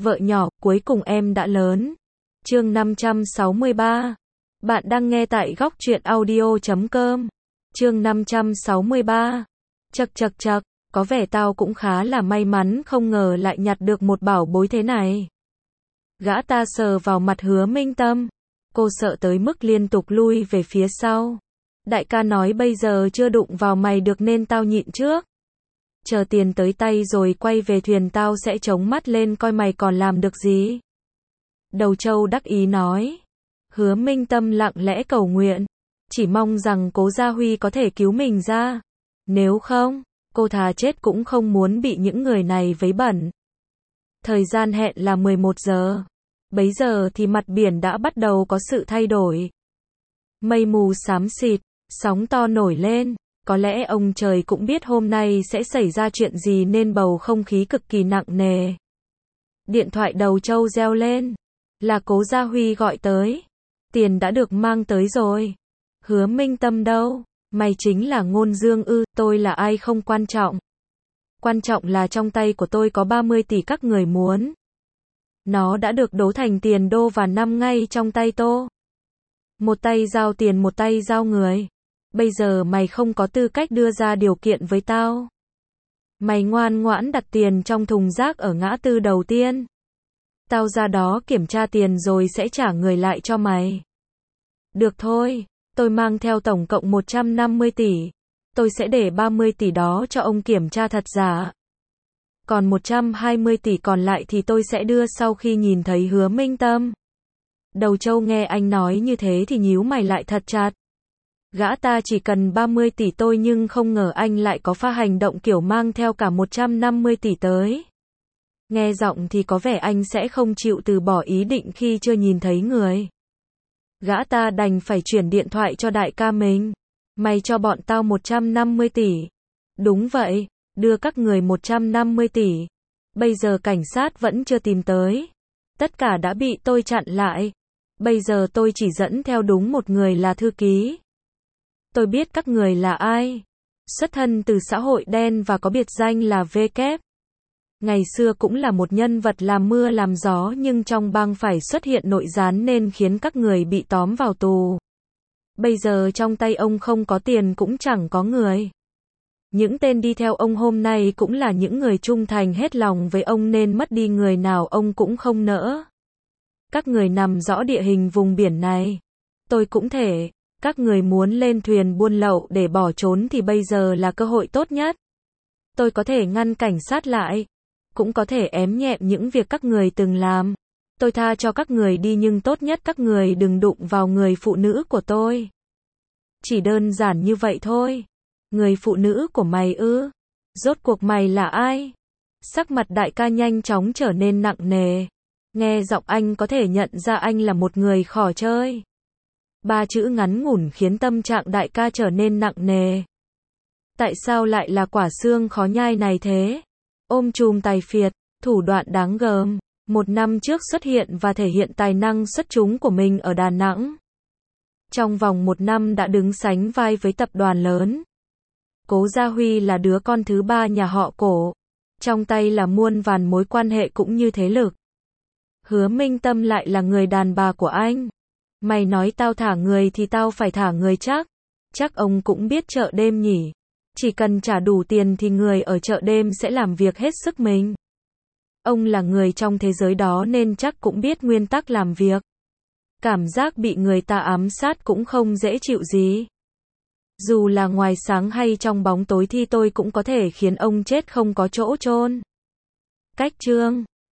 Vợ nhỏ, cuối cùng em đã lớn. Chương 563. Bạn đang nghe tại góc truyện audio.com. Chương 563. Chậc chậc chậc, có vẻ tao cũng khá là may mắn, không ngờ lại nhặt được một bảo bối thế này. Gã ta sờ vào mặt Hứa Minh Tâm. Cô sợ tới mức liên tục lui về phía sau. Đại ca nói bây giờ chưa đụng vào mày được nên tao nhịn trước. Chờ tiền tới tay rồi quay về thuyền tao sẽ chống mắt lên coi mày còn làm được gì. Đầu trâu đắc ý nói. Hứa Minh Tâm lặng lẽ cầu nguyện. Chỉ mong rằng Cố Gia Huy có thể cứu mình ra. Nếu không, cô thà chết cũng không muốn bị những người này vấy bẩn. Thời gian hẹn là 11 giờ. Bấy giờ thì mặt biển đã bắt đầu có sự thay đổi. Mây mù xám xịt, sóng to nổi lên. Có lẽ ông trời cũng biết hôm nay sẽ xảy ra chuyện gì nên bầu không khí cực kỳ nặng nề. Điện thoại đầu trâu reo lên. Là Cố Gia Huy gọi tới. Tiền đã được mang tới rồi. Hứa Minh Tâm đâu? Mày chính là Ngôn Dương ư? Tôi là ai không quan trọng. Quan trọng là trong tay của tôi có 30 tỷ các người muốn. Nó đã được đố thành tiền đô và nằm ngay trong tay tôi. Một tay giao tiền, một tay giao người. Bây giờ mày không có tư cách đưa ra điều kiện với tao. Mày ngoan ngoãn đặt tiền trong thùng rác ở ngã tư đầu tiên. Tao ra đó kiểm tra tiền rồi sẽ trả người lại cho mày. Được thôi, tôi mang theo tổng cộng 150 tỷ. Tôi sẽ để 30 tỷ đó cho ông kiểm tra thật giả. Còn 120 tỷ còn lại thì tôi sẽ đưa sau khi nhìn thấy Hứa Minh Tâm. Đầu trâu nghe anh nói như thế thì nhíu mày lại thật chặt. Gã ta chỉ cần 30 tỷ tôi nhưng không ngờ anh lại có pha hành động kiểu mang theo cả 150 tỷ tới. Nghe giọng thì có vẻ anh sẽ không chịu từ bỏ ý định khi chưa nhìn thấy người. Gã ta đành phải chuyển điện thoại cho đại ca mình. Mày cho bọn tao 150 tỷ. Đúng vậy, đưa các người 150 tỷ. Bây giờ cảnh sát vẫn chưa tìm tới. Tất cả đã bị tôi chặn lại. Bây giờ tôi chỉ dẫn theo đúng một người là thư ký. Tôi biết các người là ai. Xuất thân từ xã hội đen và có biệt danh là V-kép. Ngày xưa cũng là một nhân vật làm mưa làm gió nhưng trong bang phải xuất hiện nội gián nên khiến các người bị tóm vào tù. Bây giờ trong tay ông không có tiền cũng chẳng có người. Những tên đi theo ông hôm nay cũng là những người trung thành hết lòng với ông nên mất đi người nào ông cũng không nỡ. Các người nắm rõ địa hình vùng biển này. Tôi cũng thể. Các người muốn lên thuyền buôn lậu để bỏ trốn thì bây giờ là cơ hội tốt nhất. Tôi có thể ngăn cảnh sát lại. Cũng có thể ém nhẹm những việc các người từng làm. Tôi tha cho các người đi nhưng tốt nhất các người đừng đụng vào người phụ nữ của tôi. Chỉ đơn giản như vậy thôi. Người phụ nữ của mày ư? Rốt cuộc mày là ai? Sắc mặt đại ca nhanh chóng trở nên nặng nề. Nghe giọng anh có thể nhận ra anh là một người khó chơi. Ba chữ ngắn ngủn khiến tâm trạng đại ca trở nên nặng nề. Tại sao lại là quả xương khó nhai này thế? Ôm chùm tài phiệt, thủ đoạn đáng gờm. 1 năm trước xuất hiện và thể hiện tài năng xuất chúng của mình ở Đà Nẵng. Trong vòng 1 năm đã đứng sánh vai với tập đoàn lớn. Cố Gia Huy là đứa con thứ 3 nhà họ Cổ. Trong tay là muôn vàn mối quan hệ cũng như thế lực. Hứa Minh Tâm lại là người đàn bà của anh. Mày nói tao thả người thì tao phải thả người chắc. Chắc ông cũng biết chợ đêm nhỉ. Chỉ cần trả đủ tiền thì người ở chợ đêm sẽ làm việc hết sức mình. Ông là người trong thế giới đó nên chắc cũng biết nguyên tắc làm việc. Cảm giác bị người ta ám sát cũng không dễ chịu gì. Dù là ngoài sáng hay trong bóng tối thì tôi cũng có thể khiến ông chết không có chỗ chôn. Cách chương